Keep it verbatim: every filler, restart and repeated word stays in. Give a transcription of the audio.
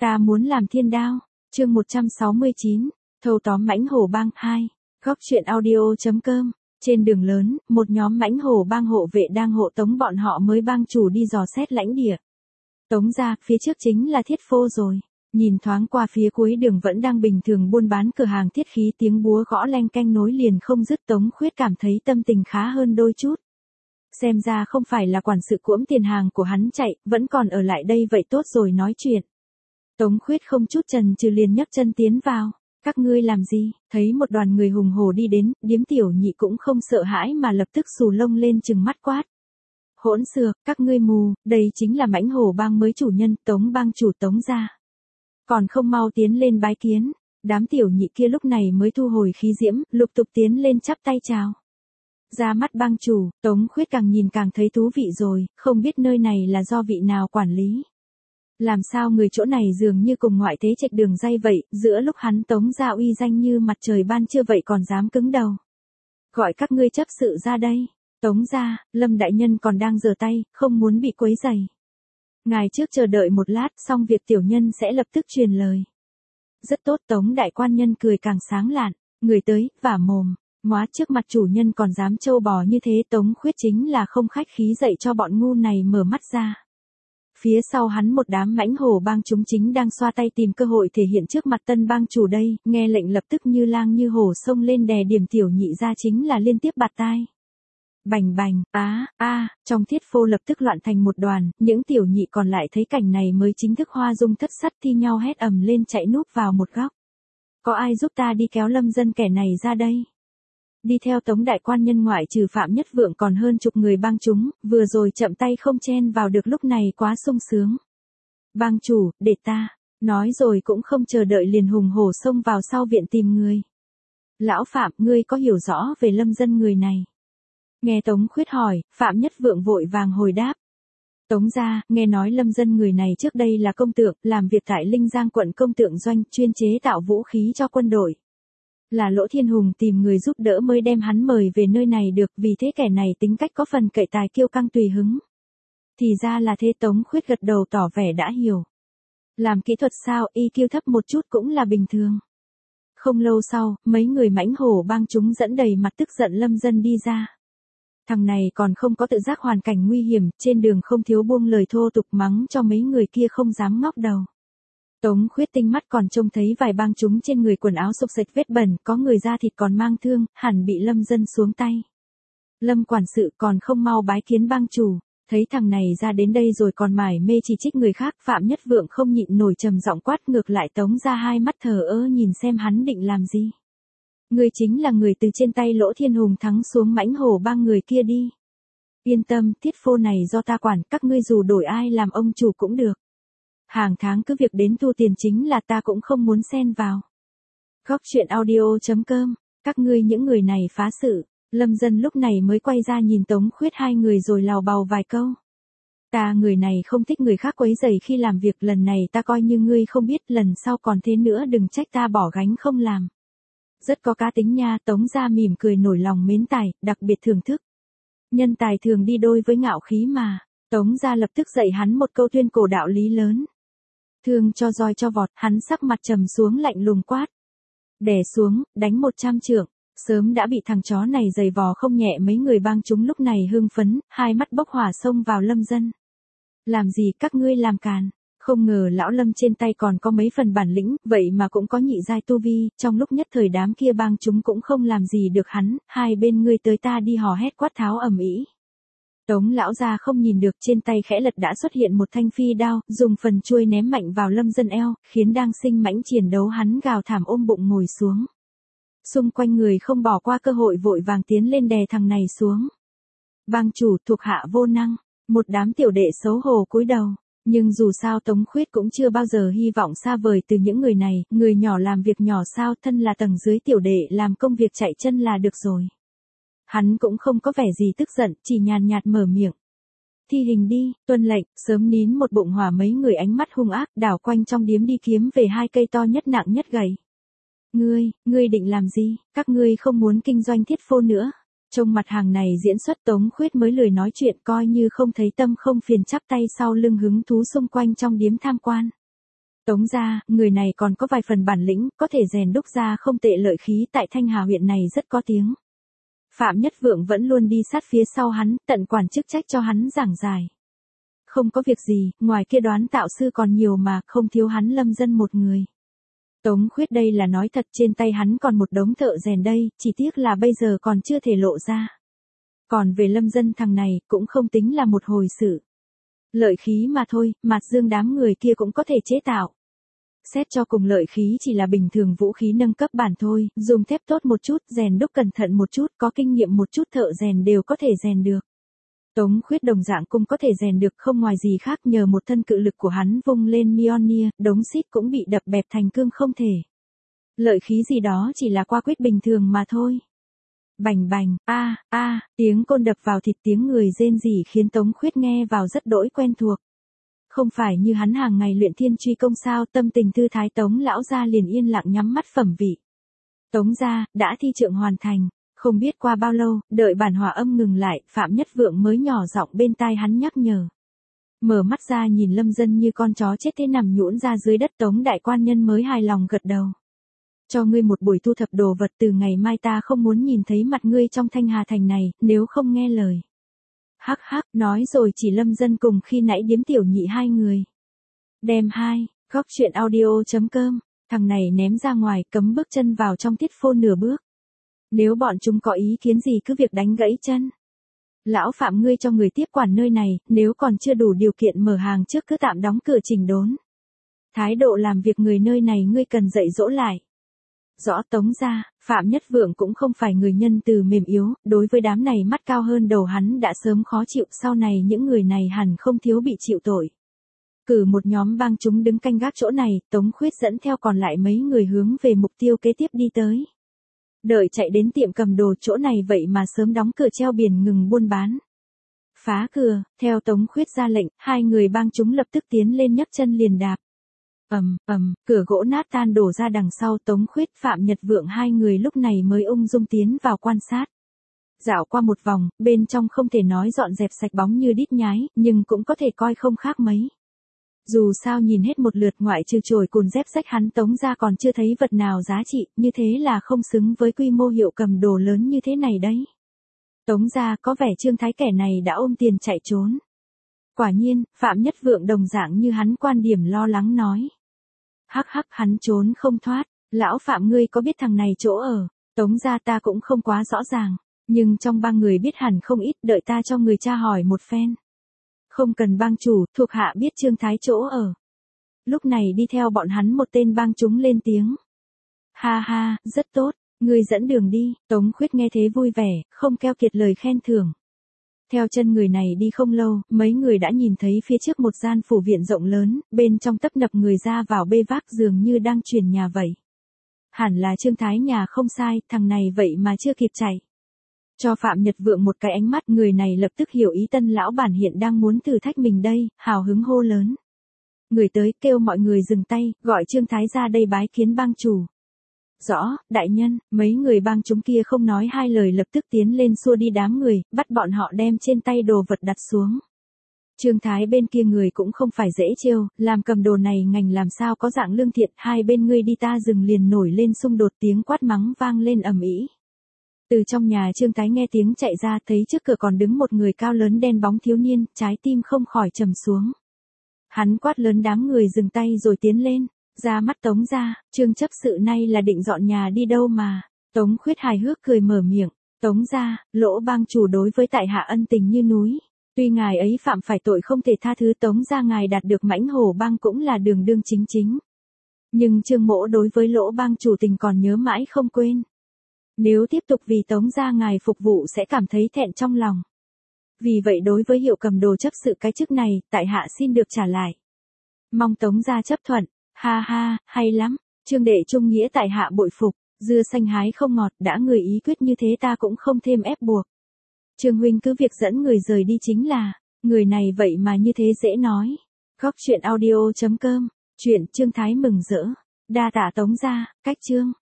Ta muốn làm thiên đao. Chương một trăm sáu mươi chín, thâu tóm mãnh hổ bang hai. Góc truyện audio.com. Trên đường lớn, một nhóm mãnh hổ bang hộ vệ đang hộ tống bọn họ mới bang chủ đi dò xét lãnh địa. Tống ra, phía trước chính là Thiết Phô rồi. Nhìn thoáng qua phía cuối đường vẫn đang bình thường buôn bán cửa hàng thiết khí, tiếng búa gõ leng keng nối liền không dứt. Tống Khuyết cảm thấy tâm tình khá hơn đôi chút. Xem ra không phải là quản sự cuỗm tiền hàng của hắn chạy, vẫn còn ở lại đây vậy tốt rồi nói chuyện. Tống Khuyết không chút chần chừ liền nhấc chân tiến vào. Các ngươi làm gì? Thấy một đoàn người hùng hổ đi đến, điếm tiểu nhị cũng không sợ hãi mà lập tức xù lông lên trừng mắt quát. Hỗn xược, các ngươi mù, đây chính là mãnh hổ bang mới chủ nhân, Tống bang chủ Tống gia. Còn không mau tiến lên bái kiến. Đám tiểu nhị kia lúc này mới thu hồi khí diễm, lục tục tiến lên chắp tay chào. Ra mắt bang chủ, Tống Khuyết càng nhìn càng thấy thú vị rồi, không biết nơi này là do vị nào quản lý. Làm sao người chỗ này dường như cùng ngoại thế trạch đường dây vậy, giữa lúc hắn Tống gia uy danh như mặt trời ban trưa vậy còn dám cứng đầu. Gọi các ngươi chấp sự ra đây. Tống gia, Lâm đại nhân còn đang giở tay, không muốn bị quấy rầy. Ngài trước chờ đợi một lát, xong việc tiểu nhân sẽ lập tức truyền lời. Rất tốt. Tống đại quan nhân cười càng sáng lạn, người tới, vả mồm. Móa, trước mặt chủ nhân còn dám trâu bò như thế. Tống Khuyết chính là không khách khí dạy cho bọn ngu này mở mắt ra. Phía sau hắn một đám mãnh hổ bang chúng chính đang xoa tay tìm cơ hội thể hiện trước mặt tân bang chủ đây, nghe lệnh lập tức như lang như hổ xông lên đè điểm tiểu nhị ra chính là liên tiếp bạt tai. Bành bành, á, a, trong Thiết Phô lập tức loạn thành một đoàn, những tiểu nhị còn lại thấy cảnh này mới chính thức hoa dung thất sắc thi nhau hét ầm lên chạy núp vào một góc. Có ai giúp ta đi kéo Lâm dân kẻ này ra đây? Đi theo Tống đại quan nhân ngoại trừ Phạm Nhất Vượng còn hơn chục người bang chúng, vừa rồi chậm tay không chen vào được lúc này quá sung sướng. Bang chủ, để ta, nói rồi cũng không chờ đợi liền hùng hổ xông vào sau viện tìm người. Lão Phạm, ngươi có hiểu rõ về Lâm dân người này? Nghe Tống Khuyết hỏi, Phạm Nhất Vượng vội vàng hồi đáp. Tống gia, nghe nói Lâm dân người này trước đây là công tượng, làm việc tại Linh Giang quận công tượng doanh, chuyên chế tạo vũ khí cho quân đội. Là Lỗ Thiên Hùng tìm người giúp đỡ mới đem hắn mời về nơi này được, vì thế kẻ này tính cách có phần cậy tài kiêu căng tùy hứng. Thì ra là thế. Tống Khuyết gật đầu tỏ vẻ đã hiểu. Làm kỹ thuật sao, i kiu thấp một chút cũng là bình thường. Không lâu sau, mấy người mãnh hổ bang chúng dẫn đầy mặt tức giận Lâm dân đi ra. Thằng này còn không có tự giác hoàn cảnh nguy hiểm, trên đường không thiếu buông lời thô tục mắng cho mấy người kia không dám ngóc đầu. Tống Khuyết tinh mắt còn trông thấy vài bang chúng trên người quần áo xộc xệch vết bẩn, có người da thịt còn mang thương, hẳn bị Lâm dân xuống tay. Lâm quản sự còn không mau bái kiến bang chủ, thấy thằng này ra đến đây rồi còn mải mê chỉ trích người khác. Phạm Nhất Vượng không nhịn nổi trầm giọng quát ngược lại. Tống ra hai mắt thờ ơ nhìn xem hắn định làm gì. Người chính là người từ trên tay Lỗ Thiên Hùng thắng xuống mãnh hổ bang người kia đi. Yên tâm, Thiết Phô này do ta quản, các ngươi dù đổi ai làm ông chủ cũng được. Hàng tháng cứ việc đến thu tiền chính là ta cũng không muốn xen vào. Góc truyện audio.com. Các ngươi những người này phá sự. Lâm dân lúc này mới quay ra nhìn Tống Khuyết hai người rồi lào bào vài câu. Ta người này không thích người khác quấy rầy khi làm việc, lần này ta coi như ngươi không biết, lần sau còn thế nữa đừng trách ta bỏ gánh không làm. Rất có cá tính nha. Tống gia mỉm cười nổi lòng mến tài, đặc biệt thưởng thức. Nhân tài thường đi đôi với ngạo khí mà. Tống gia lập tức dạy hắn một câu tuyên cổ đạo lý lớn. Thương cho roi cho vọt, hắn sắc mặt trầm xuống lạnh lùng quát. Đè xuống, đánh một trăm trượng. Sớm đã bị thằng chó này giày vò không nhẹ, mấy người bang chúng lúc này hưng phấn, hai mắt bốc hỏa xông vào Lâm dân. Làm gì các ngươi làm càn? Không ngờ lão Lâm trên tay còn có mấy phần bản lĩnh, vậy mà cũng có nhị giai tu vi, trong lúc nhất thời đám kia bang chúng cũng không làm gì được hắn, hai bên ngươi tới ta đi hò hét quát tháo ầm ĩ. Tống lão gia không nhìn được, trên tay khẽ lật đã xuất hiện một thanh phi đao, dùng phần chuôi ném mạnh vào Lâm dân eo, khiến đang sinh mãnh chiến đấu hắn gào thảm ôm bụng ngồi xuống. Xung quanh người không bỏ qua cơ hội vội vàng tiến lên đè thằng này xuống. Bang chủ, thuộc hạ vô năng. Một đám tiểu đệ xấu hổ cúi đầu. Nhưng dù sao Tống Khuyết cũng chưa bao giờ hy vọng xa vời từ những người này, người nhỏ làm việc nhỏ sao, thân là tầng dưới tiểu đệ làm công việc chạy chân là được rồi. Hắn cũng không có vẻ gì tức giận, chỉ nhàn nhạt mở miệng. Thi hình đi, tuân lệnh. Sớm nín một bụng hỏa mấy người ánh mắt hung ác đảo quanh trong điếm đi kiếm về hai cây to nhất nặng nhất gầy. Ngươi, ngươi định làm gì? Các ngươi không muốn kinh doanh Thiết Phô nữa. Trong mặt hàng này diễn xuất Tống Khuyết mới lười nói chuyện, coi như không thấy tâm không phiền, chắp tay sau lưng hứng thú xung quanh trong điếm tham quan. Tống gia, người này còn có vài phần bản lĩnh, có thể rèn đúc ra không tệ lợi khí, tại Thanh Hà huyện này rất có tiếng. Phạm Nhất Vượng vẫn luôn đi sát phía sau hắn, tận quản chức trách cho hắn giảng giải. Không có việc gì, ngoài kia đoán tạo sư còn nhiều mà, không thiếu hắn Lâm Dân một người. Tống Khuyết đây là nói thật, trên tay hắn còn một đống thợ rèn đây, chỉ tiếc là bây giờ còn chưa thể lộ ra. Còn về Lâm Dân thằng này, cũng không tính là một hồi sự. Lợi khí mà thôi, Mạt Dương đám người kia cũng có thể chế tạo. Xét cho cùng lợi khí chỉ là bình thường vũ khí nâng cấp bản thôi, dùng thép tốt một chút, rèn đúc cẩn thận một chút, có kinh nghiệm một chút thợ rèn đều có thể rèn được. Tống Khuyết đồng dạng cũng có thể rèn được, không ngoài gì khác nhờ một thân cự lực của hắn vung lên Mjolnir, đống xít cũng bị đập bẹp thành cương không thể. Lợi khí gì đó chỉ là qua quyết bình thường mà thôi. Bành bành, a a, tiếng côn đập vào thịt, tiếng người rên rỉ khiến Tống Khuyết nghe vào rất đỗi quen thuộc. Không phải như hắn hàng ngày luyện thiên truy công sao, tâm tình thư thái Tống lão gia liền yên lặng nhắm mắt phẩm vị. Tống gia, đã thi trượng hoàn thành, không biết qua bao lâu, đợi bản hòa âm ngừng lại, Phạm Nhất Vượng mới nhỏ giọng bên tai hắn nhắc nhở. Mở mắt ra nhìn Lâm Dân như con chó chết thế nằm nhũn ra dưới đất, Tống đại quan nhân mới hài lòng gật đầu. Cho ngươi một buổi thu thập đồ vật, từ ngày mai ta không muốn nhìn thấy mặt ngươi trong Thanh Hà thành này, nếu không nghe lời. Hắc hắc, nói rồi chỉ Lâm Dân cùng khi nãy điếm tiểu nhị hai người. Đem hai, góc truyện audio chấm com, thằng này ném ra ngoài, cấm bước chân vào trong tiết phô nửa bước. Nếu bọn chúng có ý kiến gì cứ việc đánh gãy chân. Lão Phạm ngươi cho người tiếp quản nơi này, nếu còn chưa đủ điều kiện mở hàng trước cứ tạm đóng cửa chỉnh đốn. Thái độ làm việc người nơi này ngươi cần dạy dỗ lại. Rõ. Tống gia, Phạm Nhất Vượng cũng không phải người nhân từ mềm yếu, đối với đám này mắt cao hơn đầu hắn đã sớm khó chịu, sau này những người này hẳn không thiếu bị chịu tội. Cử một nhóm bang chúng đứng canh gác chỗ này, Tống Khuyết dẫn theo còn lại mấy người hướng về mục tiêu kế tiếp đi tới. Đợi chạy đến tiệm cầm đồ chỗ này vậy mà sớm đóng cửa treo biển ngừng buôn bán. Phá cửa, theo Tống Khuyết ra lệnh, hai người bang chúng lập tức tiến lên nhấc chân liền đạp. Ầm, ầm, cửa gỗ nát tan đổ ra đằng sau, Tống Khuyết, Phạm Nhật Vượng hai người lúc này mới ung dung tiến vào quan sát. Dạo qua một vòng, bên trong không thể nói dọn dẹp sạch bóng như đít nhái, nhưng cũng có thể coi không khác mấy. Dù sao nhìn hết một lượt, ngoại trừ chổi cùn dép rách hắn Tống ra còn chưa thấy vật nào giá trị, như thế là không xứng với quy mô hiệu cầm đồ lớn như thế này đấy. Tống ra có vẻ Trương Thái kẻ này đã ôm tiền chạy trốn. Quả nhiên, Phạm Nhất Vượng đồng dạng như hắn quan điểm lo lắng nói. Hắc hắc, hắn trốn không thoát, lão Phạm ngươi có biết thằng này chỗ ở, Tống ra ta cũng không quá rõ ràng, nhưng trong ba người biết hẳn không ít, đợi ta cho người tra hỏi một phen. Không cần bang chủ, thuộc hạ biết Trương Thái chỗ ở. Lúc này đi theo bọn hắn một tên bang chúng lên tiếng. Ha ha, rất tốt, ngươi dẫn đường đi, Tống Khuyết nghe thế vui vẻ, không keo kiệt lời khen thưởng. Theo chân người này đi không lâu, mấy người đã nhìn thấy phía trước một gian phủ viện rộng lớn, bên trong tấp nập người ra vào bê vác dường như đang chuyển nhà vậy. Hẳn là Trương Thái nhà không sai, thằng này vậy mà chưa kịp chạy. Cho Phạm Nhật Vượng một cái ánh mắt, người này lập tức hiểu ý, tân lão bản hiện đang muốn thử thách mình đây, hào hứng hô lớn. Người tới, kêu mọi người dừng tay, gọi Trương Thái ra đây bái kiến bang chủ. Rõ, đại nhân, mấy người bang chúng kia không nói hai lời lập tức tiến lên xua đi đám người, bắt bọn họ đem trên tay đồ vật đặt xuống. Trương Thái bên kia người cũng không phải dễ trêu, làm cầm đồ này ngành làm sao có dạng lương thiện, hai bên ngươi đi ta dừng liền nổi lên xung đột, tiếng quát mắng vang lên ầm ĩ. Từ trong nhà Trương Thái nghe tiếng chạy ra, thấy trước cửa còn đứng một người cao lớn đen bóng thiếu niên, trái tim không khỏi trầm xuống. Hắn quát lớn đám người dừng tay rồi tiến lên. Ra mắt Tống ra, Trương chấp sự nay là định dọn nhà đi đâu mà. Tống Khuyết hài hước cười mở miệng. Tống ra, lỗ bang chủ đối với tại hạ ân tình như núi. Tuy ngài ấy phạm phải tội không thể tha thứ, Tống ra ngài đạt được mãnh hổ bang cũng là đường đương chính chính. Nhưng Trương mỗ đối với lỗ bang chủ tình còn nhớ mãi không quên. Nếu tiếp tục vì Tống ra ngài phục vụ sẽ cảm thấy thẹn trong lòng. Vì vậy đối với hiệu cầm đồ chấp sự cái chức này, tại hạ xin được trả lại. Mong Tống ra chấp thuận. Ha ha, hay lắm, Trương đệ trung nghĩa tại hạ bội phục, dưa xanh hái không ngọt, đã người ý quyết như thế ta cũng không thêm ép buộc. Trương huynh cứ việc dẫn người rời đi chính là, người này vậy mà như thế dễ nói. Góc truyện audio chấm com, chuyện Trương Thái mừng rỡ, đa tạ Tống ra, cách chương.